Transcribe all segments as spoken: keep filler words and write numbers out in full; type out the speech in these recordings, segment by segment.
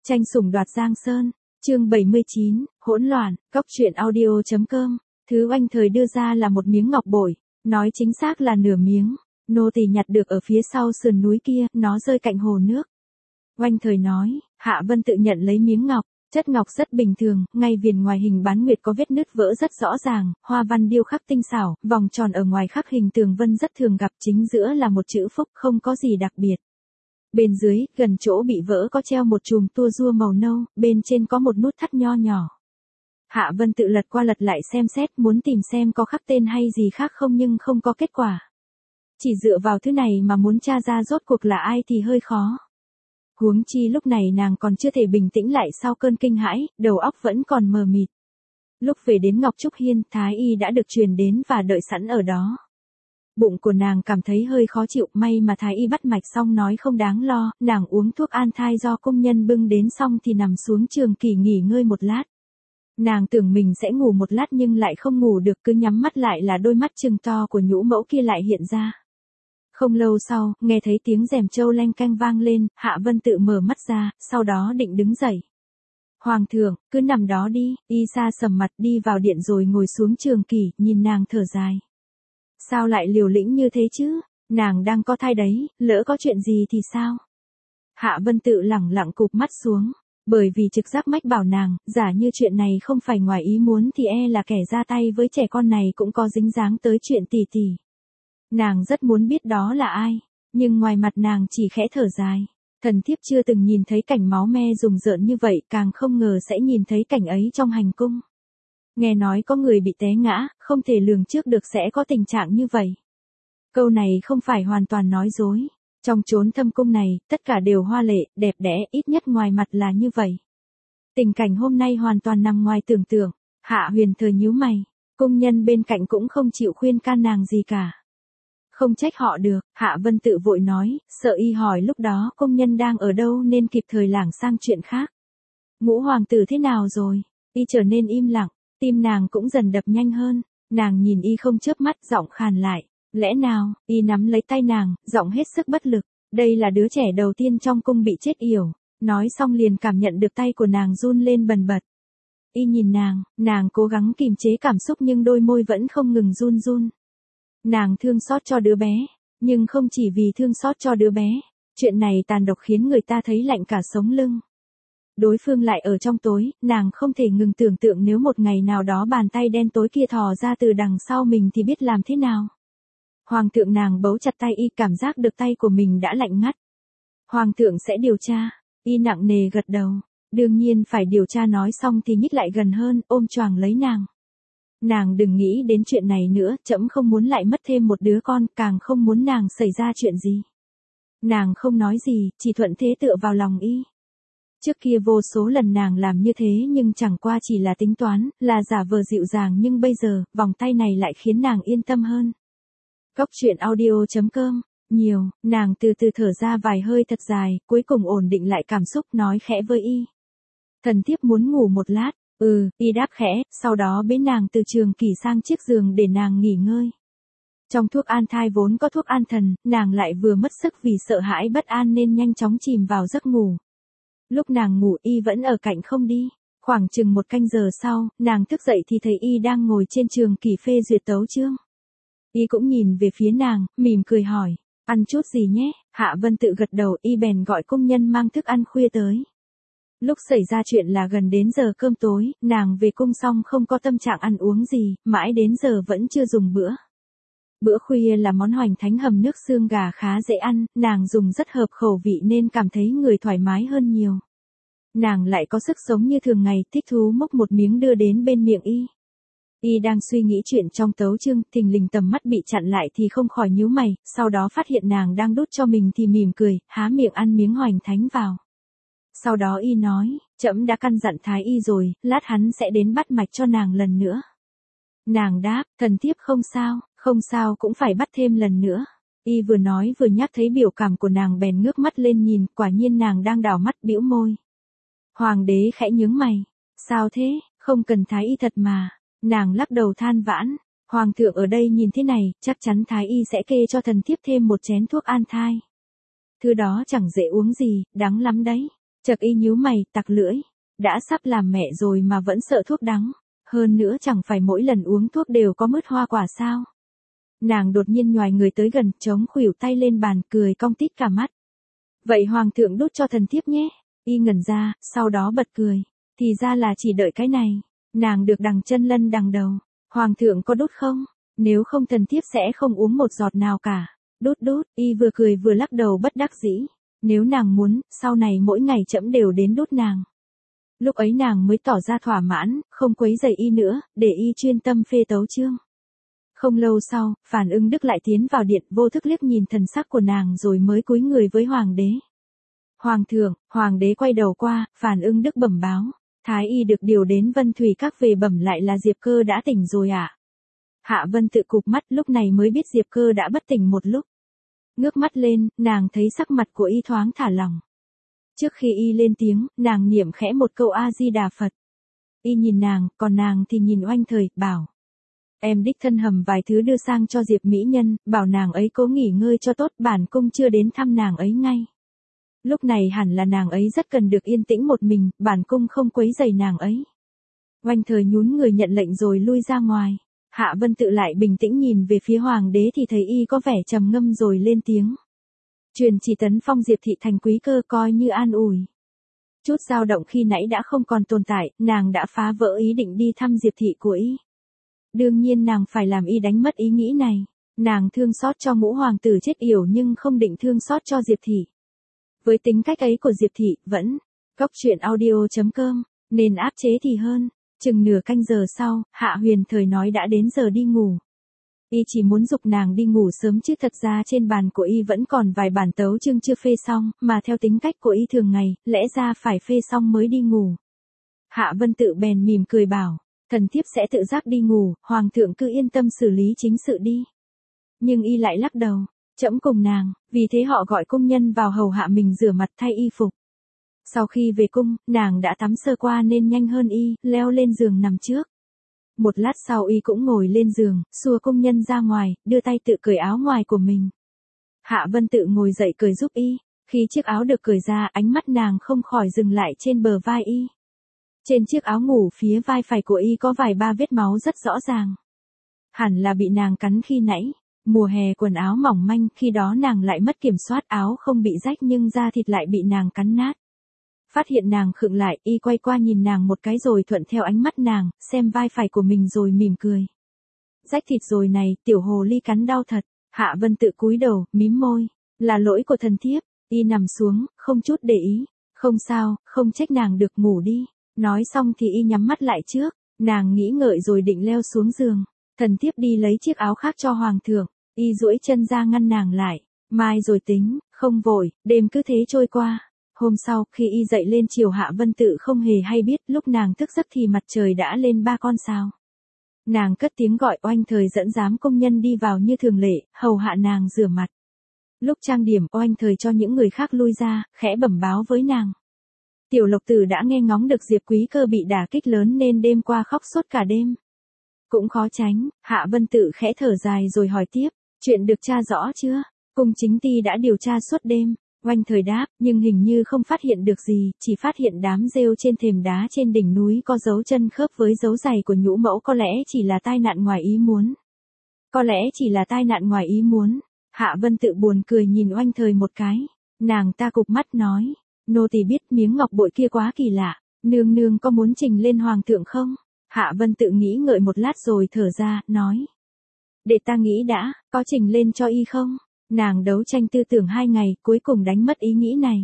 Tranh sủng đoạt Giang Sơn, chương bảy mươi chín, hỗn loạn, cóc truyện audio chấm com. Thứ oanh thời đưa ra là một miếng ngọc bội, nói chính xác là nửa miếng. Nô tỳ nhặt được ở phía sau sườn núi kia, nó rơi cạnh hồ nước. Oanh thời nói, Hạ Vân tự nhận lấy miếng ngọc, chất ngọc rất bình thường, ngay viền ngoài hình bán nguyệt có vết nứt vỡ rất rõ ràng, hoa văn điêu khắc tinh xảo, vòng tròn ở ngoài khắc hình tường vân rất thường gặp, chính giữa là một chữ phúc, không có gì đặc biệt. Bên dưới, gần chỗ bị vỡ có treo một chùm tua rua màu nâu, bên trên có một nút thắt nho nhỏ. Hạ Vân tự lật qua lật lại xem xét, muốn tìm xem có khắc tên hay gì khác không nhưng không có kết quả. Chỉ dựa vào thứ này mà muốn tra ra rốt cuộc là ai thì hơi khó. Huống chi lúc này nàng còn chưa thể bình tĩnh lại sau cơn kinh hãi, đầu óc vẫn còn mờ mịt. Lúc về đến Ngọc Trúc Hiên, Thái y đã được truyền đến và đợi sẵn ở đó. Bụng của nàng cảm thấy hơi khó chịu, may mà Thái y bắt mạch xong nói không đáng lo, nàng uống thuốc an thai do công nhân bưng đến xong thì nằm xuống trường kỷ nghỉ ngơi một lát. Nàng tưởng mình sẽ ngủ một lát nhưng lại không ngủ được, cứ nhắm mắt lại là đôi mắt trừng to của nhũ mẫu kia lại hiện ra. Không lâu sau, nghe thấy tiếng rèm trâu leng canh vang lên, Hạ Vân tự mở mắt ra, sau đó định đứng dậy. Hoàng thượng, cứ nằm đó đi, y sa sầm mặt đi vào điện rồi ngồi xuống trường kỷ, nhìn nàng thở dài. Sao lại liều lĩnh như thế chứ, nàng đang có thai đấy, lỡ có chuyện gì thì sao? Hạ Vân tự lẳng lặng cụp mắt xuống, bởi vì trực giác mách bảo nàng, giả như chuyện này không phải ngoài ý muốn thì e là kẻ ra tay với trẻ con này cũng có dính dáng tới chuyện tỷ tỷ. Nàng rất muốn biết đó là ai, nhưng ngoài mặt nàng chỉ khẽ thở dài. Thần thiếp chưa từng nhìn thấy cảnh máu me rùng rợn như vậy, càng không ngờ sẽ nhìn thấy cảnh ấy trong hành cung. Nghe nói có người bị té ngã, không thể lường trước được sẽ có tình trạng như vậy. Câu này không phải hoàn toàn nói dối. Trong chốn thâm cung này, tất cả đều hoa lệ, đẹp đẽ, ít nhất ngoài mặt là như vậy. Tình cảnh hôm nay hoàn toàn nằm ngoài tưởng tượng. Hạ Huyền Thời nhíu mày, cung nhân bên cạnh cũng không chịu khuyên can nàng gì cả. Không trách họ được, Hạ Vân tự vội nói, sợ y hỏi lúc đó công nhân đang ở đâu nên kịp thời lảng sang chuyện khác. Ngũ hoàng tử thế nào rồi? Y trở nên im lặng, tim nàng cũng dần đập nhanh hơn, nàng nhìn y không chớp mắt, giọng khàn lại, lẽ nào? Y nắm lấy tay nàng, giọng hết sức bất lực, đây là đứa trẻ đầu tiên trong cung bị chết yểu, nói xong liền cảm nhận được tay của nàng run lên bần bật. Y nhìn nàng, nàng cố gắng kìm chế cảm xúc nhưng đôi môi vẫn không ngừng run run. Nàng thương xót cho đứa bé, nhưng không chỉ vì thương xót cho đứa bé, chuyện này tàn độc khiến người ta thấy lạnh cả sống lưng. Đối phương lại ở trong tối, nàng không thể ngừng tưởng tượng nếu một ngày nào đó bàn tay đen tối kia thò ra từ đằng sau mình thì biết làm thế nào. Hoàng thượng, nàng bấu chặt tay y, cảm giác được tay của mình đã lạnh ngắt. Hoàng thượng sẽ điều tra, y nặng nề gật đầu, đương nhiên phải điều tra, nói xong thì nhích lại gần hơn, ôm choàng lấy nàng. Nàng đừng nghĩ đến chuyện này nữa, trẫm không muốn lại mất thêm một đứa con, càng không muốn nàng xảy ra chuyện gì. Nàng không nói gì, chỉ thuận thế tựa vào lòng y. Trước kia vô số lần nàng làm như thế nhưng chẳng qua chỉ là tính toán, là giả vờ dịu dàng, nhưng bây giờ, vòng tay này lại khiến nàng yên tâm hơn. Cóc truyện audio chấm com, nhiều, nàng từ từ thở ra vài hơi thật dài, cuối cùng ổn định lại cảm xúc, nói khẽ với y. Thần thiếp muốn ngủ một lát. Ừ, y đáp khẽ, sau đó bế nàng từ trường kỷ sang chiếc giường để nàng nghỉ ngơi. Trong thuốc an thai vốn có thuốc an thần, nàng lại vừa mất sức vì sợ hãi bất an nên nhanh chóng chìm vào giấc ngủ. Lúc nàng ngủ y vẫn ở cạnh không đi. Khoảng chừng một canh giờ sau, nàng thức dậy thì thấy y đang ngồi trên trường kỷ phê duyệt tấu chương. Y cũng nhìn về phía nàng, mỉm cười hỏi, ăn chút gì nhé? Hạ Vân tự gật đầu, y bèn gọi công nhân mang thức ăn khuya tới. Lúc xảy ra chuyện là gần đến giờ cơm tối, nàng về cung xong không có tâm trạng ăn uống gì, mãi đến giờ vẫn chưa dùng bữa. Bữa khuya là món hoành thánh hầm nước xương gà khá dễ ăn, nàng dùng rất hợp khẩu vị nên cảm thấy người thoải mái hơn nhiều. Nàng lại có sức sống như thường ngày, thích thú múc một miếng đưa đến bên miệng y. Y đang suy nghĩ chuyện trong tấu chương, thình lình tầm mắt bị chặn lại thì không khỏi nhíu mày, sau đó phát hiện nàng đang đút cho mình thì mỉm cười, há miệng ăn miếng hoành thánh vào. Sau đó y nói, trẫm đã căn dặn Thái y rồi, lát hắn sẽ đến bắt mạch cho nàng lần nữa. Nàng đáp, thần thiếp không sao, không sao cũng phải bắt thêm lần nữa. Y vừa nói vừa nhắc thấy biểu cảm của nàng bèn ngước mắt lên nhìn, quả nhiên nàng đang đảo mắt bĩu môi. Hoàng đế khẽ nhướng mày, sao thế, không cần Thái y thật mà. Nàng lắc đầu than vãn, Hoàng thượng ở đây nhìn thế này, chắc chắn Thái y sẽ kê cho thần thiếp thêm một chén thuốc an thai. Thứ đó chẳng dễ uống gì, đắng lắm đấy. Chợt y nhíu mày, tặc lưỡi. Đã sắp làm mẹ rồi mà vẫn sợ thuốc đắng. Hơn nữa chẳng phải mỗi lần uống thuốc đều có mứt hoa quả sao. Nàng đột nhiên nhoài người tới gần, chống khuỷu tay lên bàn, cười cong tít cả mắt. Vậy hoàng thượng đút cho thần thiếp nhé. Y ngẩn ra, sau đó bật cười. Thì ra là chỉ đợi cái này. Nàng được đằng chân lân đằng đầu. Hoàng thượng có đút không? Nếu không thần thiếp sẽ không uống một giọt nào cả. Đút đút, y vừa cười vừa lắc đầu bất đắc dĩ. Nếu nàng muốn, sau này mỗi ngày trẫm đều đến đút nàng. Lúc ấy nàng mới tỏ ra thỏa mãn, không quấy rầy y nữa, để y chuyên tâm phê tấu chương. Không lâu sau, Phàn Ưng Đức lại tiến vào điện, vô thức liếc nhìn thần sắc của nàng rồi mới cúi người với hoàng đế. Hoàng thượng, hoàng đế quay đầu qua, Phàn Ưng Đức bẩm báo. Thái y được điều đến Vân Thủy Các về bẩm lại là Diệp Cơ đã tỉnh rồi ạ. À? Hạ Vân Tự cụp mắt lúc này mới biết Diệp Cơ đã bất tỉnh một lúc. Ngước mắt lên, nàng thấy sắc mặt của y thoáng thả lỏng. Trước khi y lên tiếng, nàng niệm khẽ một câu A-di-đà Phật. Y nhìn nàng, còn nàng thì nhìn Oanh Thời, bảo. Em đích thân hầm vài thứ đưa sang cho Diệp mỹ nhân, bảo nàng ấy cố nghỉ ngơi cho tốt, bản cung chưa đến thăm nàng ấy ngay. Lúc này hẳn là nàng ấy rất cần được yên tĩnh một mình, bản cung không quấy rầy nàng ấy. Oanh Thời nhún người nhận lệnh rồi lui ra ngoài. Hạ Vân Tự lại bình tĩnh nhìn về phía hoàng đế thì thấy y có vẻ trầm ngâm rồi lên tiếng. Truyền chỉ tấn phong Diệp thị thành quý cơ coi như an ủi. Chút dao động khi nãy đã không còn tồn tại, nàng đã phá vỡ ý định đi thăm Diệp thị của y. Đương nhiên nàng phải làm y đánh mất ý nghĩ này. Nàng thương xót cho ngũ hoàng tử chết yểu nhưng không định thương xót cho Diệp thị. Với tính cách ấy của Diệp thị, vẫn, cóc truyện audio chấm com, nên áp chế thì hơn. Chừng nửa canh giờ sau, Hạ Huyền Thời nói đã đến giờ đi ngủ. Y chỉ muốn giục nàng đi ngủ sớm chứ thật ra trên bàn của y vẫn còn vài bản tấu chương chưa phê xong, mà theo tính cách của y thường ngày, lẽ ra phải phê xong mới đi ngủ. Hạ Vân Tự bèn mỉm cười bảo, thần thiếp sẽ tự giác đi ngủ, hoàng thượng cứ yên tâm xử lý chính sự đi. Nhưng y lại lắc đầu, trẫm cùng nàng, vì thế họ gọi công nhân vào hầu hạ mình rửa mặt thay y phục. Sau khi về cung, nàng đã tắm sơ qua nên nhanh hơn y, leo lên giường nằm trước. Một lát sau y cũng ngồi lên giường, xua công nhân ra ngoài, đưa tay tự cởi áo ngoài của mình. Hạ Vân Tự ngồi dậy cởi giúp y. Khi chiếc áo được cởi ra, ánh mắt nàng không khỏi dừng lại trên bờ vai y. Trên chiếc áo ngủ phía vai phải của y có vài ba vết máu rất rõ ràng. Hẳn là bị nàng cắn khi nãy. Mùa hè quần áo mỏng manh, khi đó nàng lại mất kiểm soát, áo không bị rách nhưng da thịt lại bị nàng cắn nát. Phát hiện nàng khựng lại, y quay qua nhìn nàng một cái rồi thuận theo ánh mắt nàng, xem vai phải của mình rồi mỉm cười. Rách thịt rồi này, tiểu hồ ly cắn đau thật. Hạ Vân Tự cúi đầu, mím môi. Là lỗi của thần thiếp. Y nằm xuống, không chút để ý. Không sao, không trách nàng, được ngủ đi. Nói xong thì y nhắm mắt lại trước. Nàng nghĩ ngợi rồi định leo xuống giường. Thần thiếp đi lấy chiếc áo khác cho hoàng thượng. Y duỗi chân ra ngăn nàng lại. Mai rồi tính, không vội, đêm cứ thế trôi qua. Hôm sau, khi y dậy lên chiều, Hạ Vân Tự không hề hay biết, lúc nàng thức giấc thì mặt trời đã lên ba con sao. Nàng cất tiếng gọi Oanh Thời dẫn giám công nhân đi vào như thường lệ, hầu hạ nàng rửa mặt. Lúc trang điểm, Oanh Thời cho những người khác lui ra, khẽ bẩm báo với nàng. Tiểu Lộc Tử đã nghe ngóng được Diệp Quý Cơ bị đả kích lớn nên đêm qua khóc suốt cả đêm. Cũng khó tránh. Hạ Vân Tự khẽ thở dài rồi hỏi tiếp, chuyện được tra rõ chưa? Cung chính ty đã điều tra suốt đêm. Oanh Thời đáp, nhưng hình như không phát hiện được gì, chỉ phát hiện đám rêu trên thềm đá trên đỉnh núi có dấu chân khớp với dấu giày của nhũ mẫu, có lẽ chỉ là tai nạn ngoài ý muốn. Có lẽ chỉ là tai nạn ngoài ý muốn. Hạ Vân Tự buồn cười nhìn Oanh Thời một cái. Nàng ta cụp mắt nói, nô tỳ biết miếng ngọc bội kia quá kỳ lạ, nương nương có muốn trình lên hoàng thượng không? Hạ Vân Tự nghĩ ngợi một lát rồi thở ra, nói. Để ta nghĩ đã, có trình lên cho y không? Nàng đấu tranh tư tưởng hai ngày, cuối cùng đánh mất ý nghĩ này.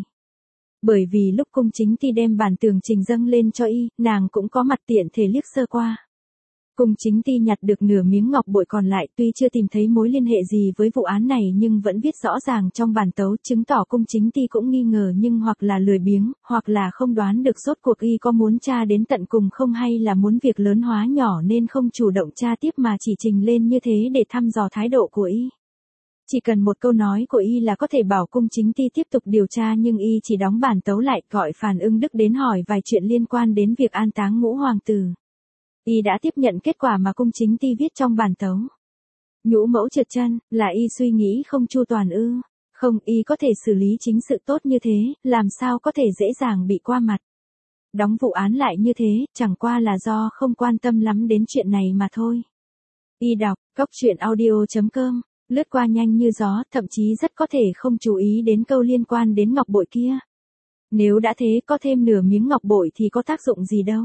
Bởi vì lúc cung chính ty đem bản tường trình dâng lên cho y, nàng cũng có mặt tiện thể liếc sơ qua. Cung chính ty nhặt được nửa miếng ngọc bội còn lại, tuy chưa tìm thấy mối liên hệ gì với vụ án này nhưng vẫn viết rõ ràng trong bản tấu, chứng tỏ cung chính ty cũng nghi ngờ nhưng hoặc là lười biếng, hoặc là không đoán được rốt cuộc y có muốn tra đến tận cùng không hay là muốn việc lớn hóa nhỏ nên không chủ động tra tiếp mà chỉ trình lên như thế để thăm dò thái độ của y. Chỉ cần một câu nói của y là có thể bảo cung chính ty tiếp tục điều tra, nhưng y chỉ đóng bản tấu lại, gọi Phàn Ưng Đức đến hỏi vài chuyện liên quan đến việc an táng ngũ hoàng tử. Y đã tiếp nhận kết quả mà cung chính ty viết trong bản tấu. Nhũ mẫu trượt chân, là y suy nghĩ không chu toàn ư? Không, y có thể xử lý chính sự tốt như thế, làm sao có thể dễ dàng bị qua mặt. Đóng vụ án lại như thế, chẳng qua là do không quan tâm lắm đến chuyện này mà thôi. Y đọc, cốc truyện audio chấm com, lướt qua nhanh như gió, thậm chí rất có thể không chú ý đến câu liên quan đến ngọc bội kia. Nếu đã thế, có thêm nửa miếng ngọc bội thì có tác dụng gì đâu.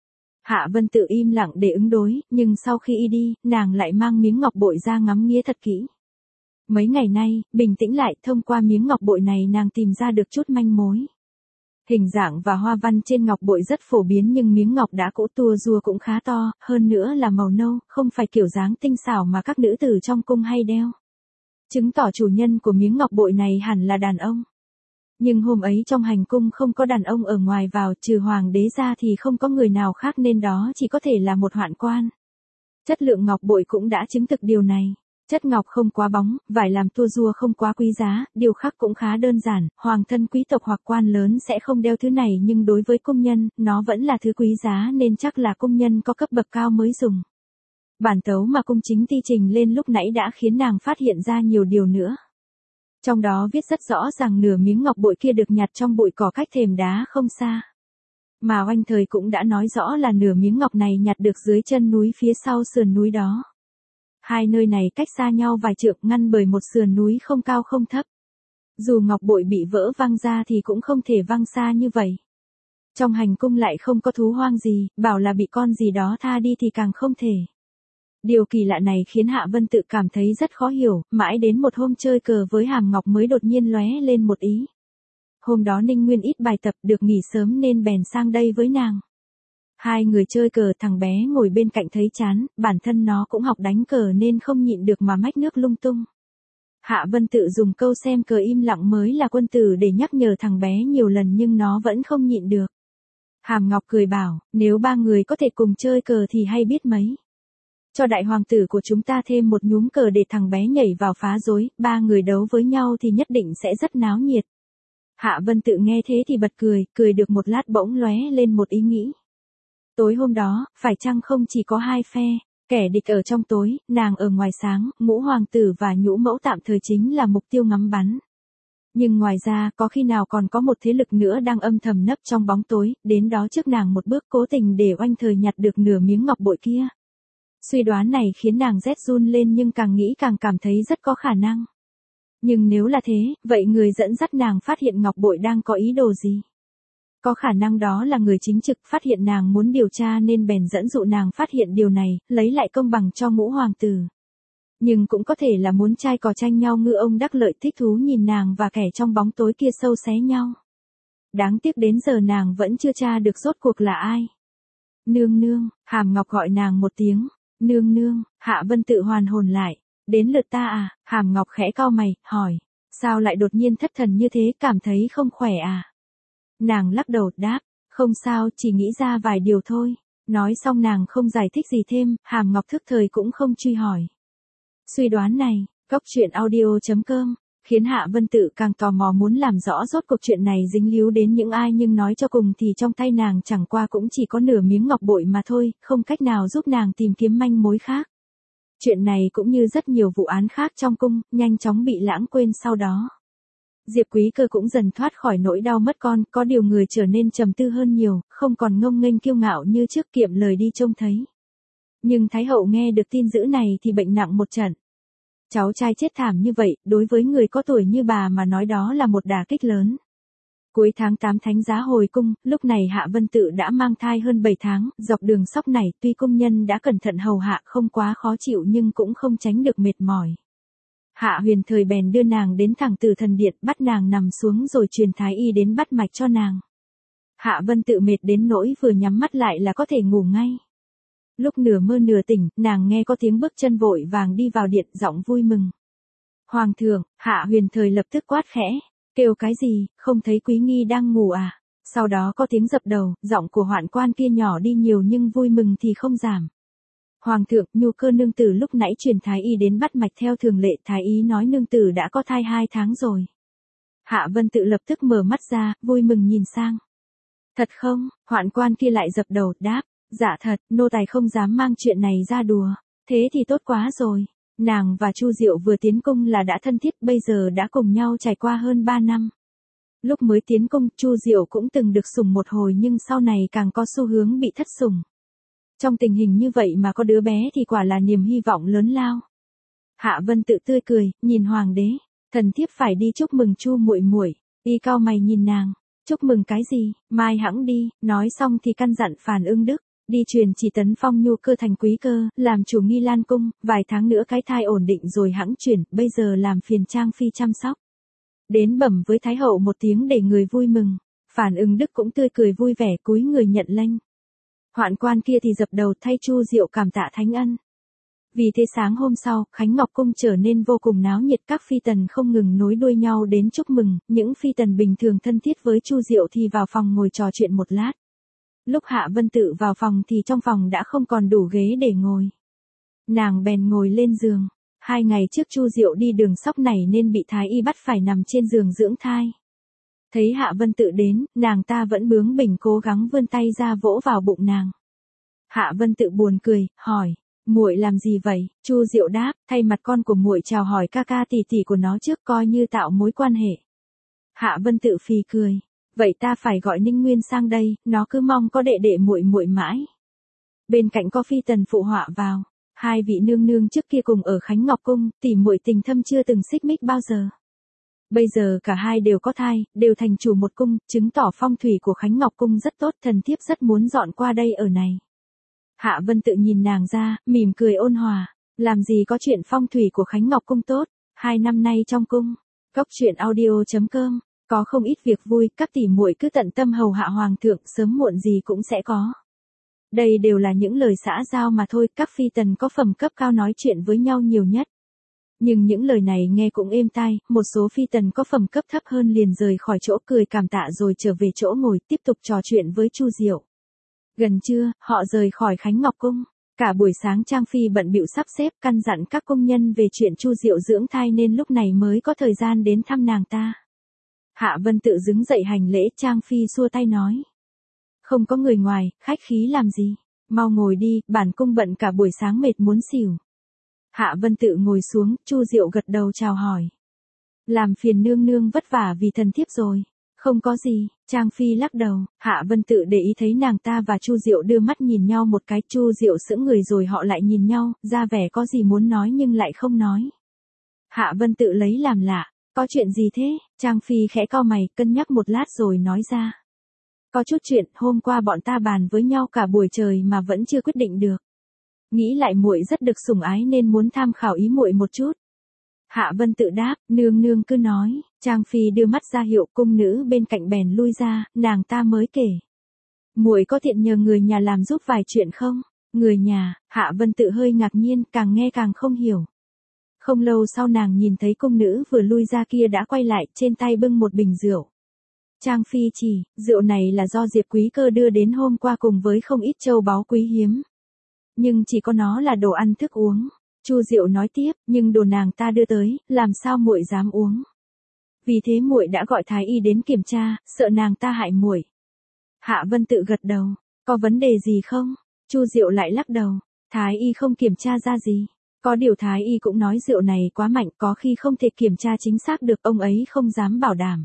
Hạ Vân Tự im lặng để ứng đối, nhưng sau khi y đi, nàng lại mang miếng ngọc bội ra ngắm nghía thật kỹ. Mấy ngày nay, bình tĩnh lại, thông qua miếng ngọc bội này nàng tìm ra được chút manh mối. Hình dạng và hoa văn trên ngọc bội rất phổ biến nhưng miếng ngọc đã cũ tua rua cũng khá to, hơn nữa là màu nâu, không phải kiểu dáng tinh xảo mà các nữ tử trong cung hay đeo. Chứng tỏ chủ nhân của miếng ngọc bội này hẳn là đàn ông. Nhưng hôm ấy trong hành cung không có đàn ông ở ngoài vào, trừ hoàng đế ra thì không có người nào khác nên đó chỉ có thể là một hoạn quan. Chất lượng ngọc bội cũng đã chứng thực điều này. Chất ngọc không quá bóng, vải làm tua rua không quá quý giá, điều khắc cũng khá đơn giản, hoàng thân quý tộc hoặc quan lớn sẽ không đeo thứ này nhưng đối với công nhân, nó vẫn là thứ quý giá nên chắc là công nhân có cấp bậc cao mới dùng. Bản tấu mà cung chính ti trình lên lúc nãy đã khiến nàng phát hiện ra nhiều điều nữa. Trong đó viết rất rõ rằng nửa miếng ngọc bội kia được nhặt trong bụi cỏ cách thềm đá không xa. Mà Oanh Thời cũng đã nói rõ là nửa miếng ngọc này nhặt được dưới chân núi phía sau sườn núi đó. Hai nơi này cách xa nhau vài trượng ngăn bởi một sườn núi không cao không thấp. Dù ngọc bội bị vỡ văng ra thì cũng không thể văng xa như vậy. Trong hành cung lại không có thú hoang gì, bảo là bị con gì đó tha đi thì càng không thể. Điều kỳ lạ này khiến Hạ Vân Tự cảm thấy rất khó hiểu, mãi đến một hôm chơi cờ với Hàm Ngọc mới đột nhiên lóe lên một ý. Hôm đó Ninh Nguyên ít bài tập được nghỉ sớm nên bèn sang đây với nàng. Hai người chơi cờ, thằng bé ngồi bên cạnh thấy chán, bản thân nó cũng học đánh cờ nên không nhịn được mà mách nước lung tung. Hạ Vân Tự dùng câu xem cờ im lặng mới là quân tử để nhắc nhở thằng bé nhiều lần nhưng nó vẫn không nhịn được. Hàm Ngọc cười bảo, nếu ba người có thể cùng chơi cờ thì hay biết mấy. Cho đại hoàng tử của chúng ta thêm một nhúm cờ để thằng bé nhảy vào phá rối, ba người đấu với nhau thì nhất định sẽ rất náo nhiệt. Hạ Vân Tự nghe thế thì bật cười, cười được một lát bỗng lóe lên một ý nghĩ. Tối hôm đó, phải chăng không chỉ có hai phe, kẻ địch ở trong tối, nàng ở ngoài sáng, Ngũ hoàng tử và Nhũ mẫu tạm thời chính là mục tiêu ngắm bắn. Nhưng ngoài ra, có khi nào còn có một thế lực nữa đang âm thầm nấp trong bóng tối, đến đó trước nàng một bước cố tình để Oanh Thời nhặt được nửa miếng ngọc bội kia. Suy đoán này khiến nàng rét run lên nhưng càng nghĩ càng cảm thấy rất có khả năng. Nhưng nếu là thế, vậy người dẫn dắt nàng phát hiện ngọc bội đang có ý đồ gì? Có khả năng đó là người chính trực phát hiện nàng muốn điều tra nên bèn dẫn dụ nàng phát hiện điều này, lấy lại công bằng cho Ngũ hoàng tử. Nhưng cũng có thể là muốn trai cò tranh nhau, ngư ông đắc lợi thích thú nhìn nàng và kẻ trong bóng tối kia sâu xé nhau. Đáng tiếc đến giờ nàng vẫn chưa tra được rốt cuộc là ai. Nương nương, Hàm Ngọc gọi nàng một tiếng. Nương nương, Hạ Vân Tự hoàn hồn lại. Đến lượt ta à? Hàm Ngọc khẽ cau mày, hỏi. Sao lại đột nhiên thất thần như thế, cảm thấy không khỏe à? Nàng lắc đầu, đáp. Không sao, chỉ nghĩ ra vài điều thôi. Nói xong nàng không giải thích gì thêm, Hàm Ngọc thức thời cũng không truy hỏi. Suy đoán này, cốc truyện audio chấm com, khiến Hạ Vân Tự càng tò mò muốn làm rõ rốt cuộc chuyện này dính líu đến những ai nhưng nói cho cùng thì trong tay nàng chẳng qua cũng chỉ có nửa miếng ngọc bội mà thôi, không cách nào giúp nàng tìm kiếm manh mối khác. Chuyện này cũng như rất nhiều vụ án khác trong cung, nhanh chóng bị lãng quên sau đó. Diệp Quý Cơ cũng dần thoát khỏi nỗi đau mất con, có điều người trở nên trầm tư hơn nhiều, không còn ngông nghênh kiêu ngạo như trước, kiệm lời đi trông thấy. Nhưng Thái hậu nghe được tin dữ này thì bệnh nặng một trận. Cháu trai chết thảm như vậy, đối với người có tuổi như bà mà nói đó là một đả kích lớn. Cuối tháng tám thánh giá hồi cung, lúc này Hạ Vân Tự đã mang thai hơn bảy tháng, dọc đường sóc này tuy cung nhân đã cẩn thận hầu hạ không quá khó chịu nhưng cũng không tránh được mệt mỏi. Hạ Huyền Thời bèn đưa nàng đến thẳng Tử Thần Điện, bắt nàng nằm xuống rồi truyền thái y đến bắt mạch cho nàng. Hạ Vân Tự mệt đến nỗi vừa nhắm mắt lại là có thể ngủ ngay. Lúc nửa mơ nửa tỉnh, nàng nghe có tiếng bước chân vội vàng đi vào điện, giọng vui mừng. Hoàng thượng, Hạ Huyền Thời lập tức quát khẽ, kêu cái gì, không thấy Quý Nghi đang ngủ à? Sau đó có tiếng dập đầu, giọng của hoạn quan kia nhỏ đi nhiều nhưng vui mừng thì không giảm. Hoàng thượng, Nhu Cơ nương tử lúc nãy truyền thái y đến bắt mạch theo thường lệ, thái y nói nương tử đã có thai hai tháng rồi. Hạ Vân Tự lập tức mở mắt ra, vui mừng nhìn sang. Thật không? Hoạn quan kia lại dập đầu, đáp. Dạ thật, nô tài không dám mang chuyện này ra đùa. Thế thì tốt quá rồi. Nàng và Chu Diệu vừa tiến cung là đã thân thiết, bây giờ đã cùng nhau trải qua hơn ba năm. Lúc mới tiến cung, Chu Diệu cũng từng được sủng một hồi nhưng sau này càng có xu hướng bị thất sủng. Trong tình hình như vậy mà có đứa bé thì quả là niềm hy vọng lớn lao. Hạ Vân Tự tươi cười, nhìn hoàng đế, thần thiếp phải đi chúc mừng Chu muội muội. Y cau mày nhìn nàng, chúc mừng cái gì, mai hẵng đi, nói xong thì căn dặn Phàn Ưng Đức, đi truyền chỉ tấn phong nhu cơ thành quý cơ, làm chủ Nghi Lan cung, vài tháng nữa cái thai ổn định rồi hẵng chuyển, bây giờ làm phiền Trang Phi chăm sóc. Đến bẩm với Thái hậu một tiếng để người vui mừng. Phàn Ưng Đức cũng tươi cười vui vẻ cúi người nhận lệnh. Hoạn quan kia thì dập đầu thay Chu Diệu cảm tạ thánh ân. Vì thế sáng hôm sau, Khánh Ngọc cung trở nên vô cùng náo nhiệt, các phi tần không ngừng nối đuôi nhau đến chúc mừng, những phi tần bình thường thân thiết với Chu Diệu thì vào phòng ngồi trò chuyện một lát. Lúc Hạ Vân Tự vào phòng thì trong phòng đã không còn đủ ghế để ngồi. Nàng bèn ngồi lên giường. Hai ngày trước Chu Diệu đi đường sóc này nên bị thái y bắt phải nằm trên giường dưỡng thai. Thấy Hạ Vân Tự đến, nàng ta vẫn bướng bỉnh cố gắng vươn tay ra vỗ vào bụng nàng. Hạ Vân Tự buồn cười, hỏi, muội làm gì vậy? Chu Diệu đáp, thay mặt con của muội chào hỏi ca ca tỷ tỷ của nó trước coi như tạo mối quan hệ. Hạ Vân Tự phì cười, vậy ta phải gọi Ninh Nguyên sang đây, nó cứ mong có đệ đệ muội muội mãi. Bên cạnh có phi tần phụ họa vào. Hai vị nương nương trước kia cùng ở Khánh Ngọc cung, tỉ muội tình thâm chưa từng xích mích bao giờ. Bây giờ cả hai đều có thai, đều thành chủ một cung, chứng tỏ phong thủy của Khánh Ngọc cung rất tốt, thần thiếp rất muốn dọn qua đây ở này. Hạ Vân Tự nhìn nàng ra, mỉm cười ôn hòa, làm gì có chuyện phong thủy của Khánh Ngọc cung tốt, hai năm nay trong cung. Cốc truyện audio chấm com, có không ít việc vui, các tỷ muội cứ tận tâm hầu hạ hoàng thượng, sớm muộn gì cũng sẽ có. Đây đều là những lời xã giao mà thôi, các phi tần có phẩm cấp cao nói chuyện với nhau nhiều nhất. Nhưng những lời này nghe cũng êm tai, một số phi tần có phẩm cấp thấp hơn liền rời khỏi chỗ cười cảm tạ rồi trở về chỗ ngồi tiếp tục trò chuyện với Chu Diệu. Gần trưa, họ rời khỏi Khánh Ngọc cung. Cả buổi sáng Trang Phi bận bịu sắp xếp căn dặn các công nhân về chuyện Chu Diệu dưỡng thai nên lúc này mới có thời gian đến thăm nàng ta. Hạ Vân Tự đứng dậy hành lễ, Trang Phi xua tay nói. Không có người ngoài, khách khí làm gì, mau ngồi đi, bản cung bận cả buổi sáng mệt muốn xỉu. Hạ Vân Tự ngồi xuống, Chu Diệu gật đầu chào hỏi. Làm phiền nương nương vất vả vì thần thiếp rồi. Không có gì, Trang Phi lắc đầu, Hạ Vân Tự để ý thấy nàng ta và Chu Diệu đưa mắt nhìn nhau một cái, Chu Diệu sững người rồi họ lại nhìn nhau, ra vẻ có gì muốn nói nhưng lại không nói. Hạ Vân Tự lấy làm lạ, có chuyện gì thế? Trang Phi khẽ cau mày, cân nhắc một lát rồi nói ra. Có chút chuyện, hôm qua bọn ta bàn với nhau cả buổi trời mà vẫn chưa quyết định được. Nghĩ lại muội rất được sủng ái nên muốn tham khảo ý muội một chút. Hạ Vân Tự đáp, nương nương cứ nói. Trang Phi đưa mắt ra hiệu, cung nữ bên cạnh bèn lui ra, nàng ta mới kể. Muội có tiện nhờ người nhà làm giúp vài chuyện không? Người nhà? Hạ Vân Tự hơi ngạc nhiên, càng nghe càng không hiểu. Không lâu sau nàng nhìn thấy cung nữ vừa lui ra kia đã quay lại, trên tay bưng một bình rượu. Trang Phi chỉ, rượu này là do Diệp Quý Cơ đưa đến hôm qua cùng với không ít châu báu quý hiếm. Nhưng chỉ có nó là đồ ăn thức uống. Chu Diệu nói tiếp, nhưng đồ nàng ta đưa tới, làm sao muội dám uống? Vì thế muội đã gọi thái y đến kiểm tra, sợ nàng ta hại muội. Hạ Vân Tự gật đầu, có vấn đề gì không? Chu Diệu lại lắc đầu, thái y không kiểm tra ra gì. Có điều thái y cũng nói rượu này quá mạnh, có khi không thể kiểm tra chính xác được, ông ấy không dám bảo đảm.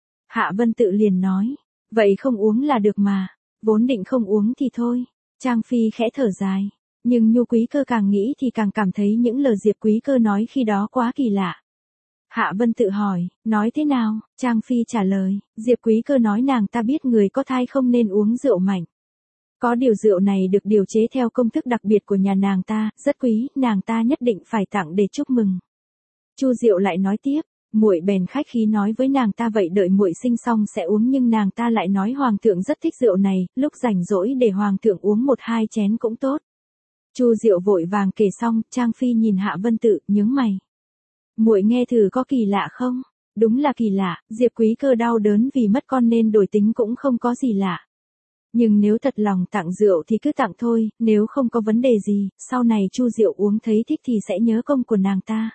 Hạ Vân Tự liền nói, vậy không uống là được mà, vốn định không uống thì thôi. Trang Phi khẽ thở dài, nhưng Nhu Quý Cơ càng nghĩ thì càng cảm thấy những lời Diệp Quý Cơ nói khi đó quá kỳ lạ. Hạ Vân Tự hỏi, nói thế nào? Trang Phi trả lời, Diệp Quý Cơ nói nàng ta biết người có thai không nên uống rượu mạnh. Có điều rượu này được điều chế theo công thức đặc biệt của nhà nàng ta, rất quý, nàng ta nhất định phải tặng để chúc mừng. Chu Diệu lại nói tiếp, muội bèn khách khí nói với nàng ta vậy đợi muội sinh xong sẽ uống, nhưng nàng ta lại nói hoàng thượng rất thích rượu này, lúc rảnh rỗi để hoàng thượng uống một hai chén cũng tốt. Chu Diệu vội vàng kể xong, Trang Phi nhìn Hạ Vân Tự, nhướng mày. Muội nghe thử có kỳ lạ không? Đúng là kỳ lạ, Diệp Quý Cơ đau đớn vì mất con nên đổi tính cũng không có gì lạ. Nhưng nếu thật lòng tặng rượu thì cứ tặng thôi, nếu không có vấn đề gì, sau này Chu Diệu uống thấy thích thì sẽ nhớ công của nàng ta.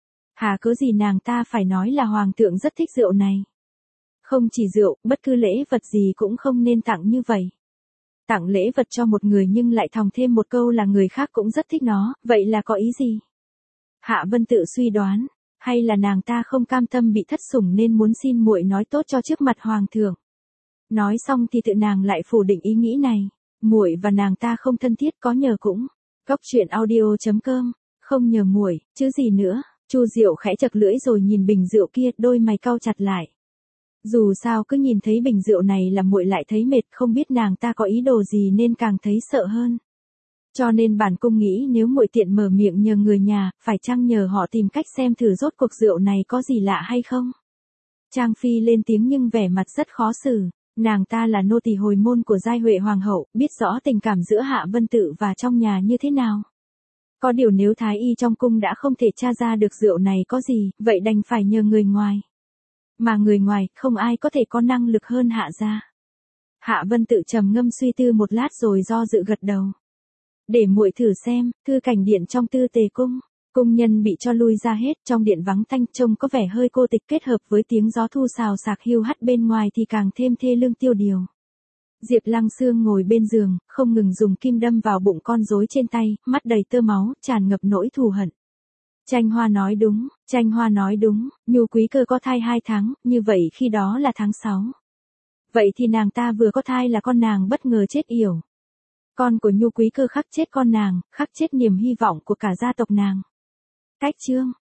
Hà cớ gì nàng ta phải nói là hoàng thượng rất thích rượu này. Không chỉ rượu, bất cứ lễ vật gì cũng không nên tặng như vậy. Tặng lễ vật cho một người nhưng lại thòng thêm một câu là người khác cũng rất thích nó, vậy là có ý gì? Hạ Vân Tự suy đoán, hay là nàng ta không cam tâm bị thất sủng nên muốn xin muội nói tốt cho trước mặt hoàng thượng. Nói xong thì tự nàng lại phủ định ý nghĩ này, muội và nàng ta không thân thiết, có nhờ cũng. Cốc truyện audio chấm com, không nhờ muội, chứ gì nữa. Chu Diệu khẽ chật lưỡi rồi nhìn bình rượu kia, đôi mày cau chặt lại. Dù sao cứ nhìn thấy bình rượu này là muội lại thấy mệt, không biết nàng ta có ý đồ gì nên càng thấy sợ hơn. Cho nên bản cung nghĩ nếu muội tiện mở miệng nhờ người nhà, phải chăng nhờ họ tìm cách xem thử rốt cuộc rượu này có gì lạ hay không. Trang Phi lên tiếng nhưng vẻ mặt rất khó xử. Nàng ta là nô tỳ hồi môn của Giai Huệ Hoàng hậu, biết rõ tình cảm giữa Hạ Vân Tự và trong nhà như thế nào. Có điều nếu thái y trong cung đã không thể tra ra được rượu này có gì, vậy đành phải nhờ người ngoài. Mà người ngoài, không ai có thể có năng lực hơn Hạ gia. Hạ Vân Tự trầm ngâm suy tư một lát rồi do dự gật đầu. Để muội thử xem, thư cảnh điện trong Tư Tề cung. Cung nhân bị cho lui ra hết, trong điện vắng tanh trông có vẻ hơi cô tịch, kết hợp với tiếng gió thu xào xạc hiu hắt bên ngoài thì càng thêm thê lương tiêu điều. Diệp Lăng Xương ngồi bên giường, không ngừng dùng kim đâm vào bụng con rối trên tay, mắt đầy tơ máu, tràn ngập nỗi thù hận. Tranh Hoa nói đúng, Tranh Hoa nói đúng, Nhu Quý Cơ có thai hai tháng, như vậy khi đó là tháng sáu. Vậy thì nàng ta vừa có thai là con nàng bất ngờ chết yểu. Con của Nhu Quý Cơ khắc chết con nàng, khắc chết niềm hy vọng của cả gia tộc nàng. Cách chương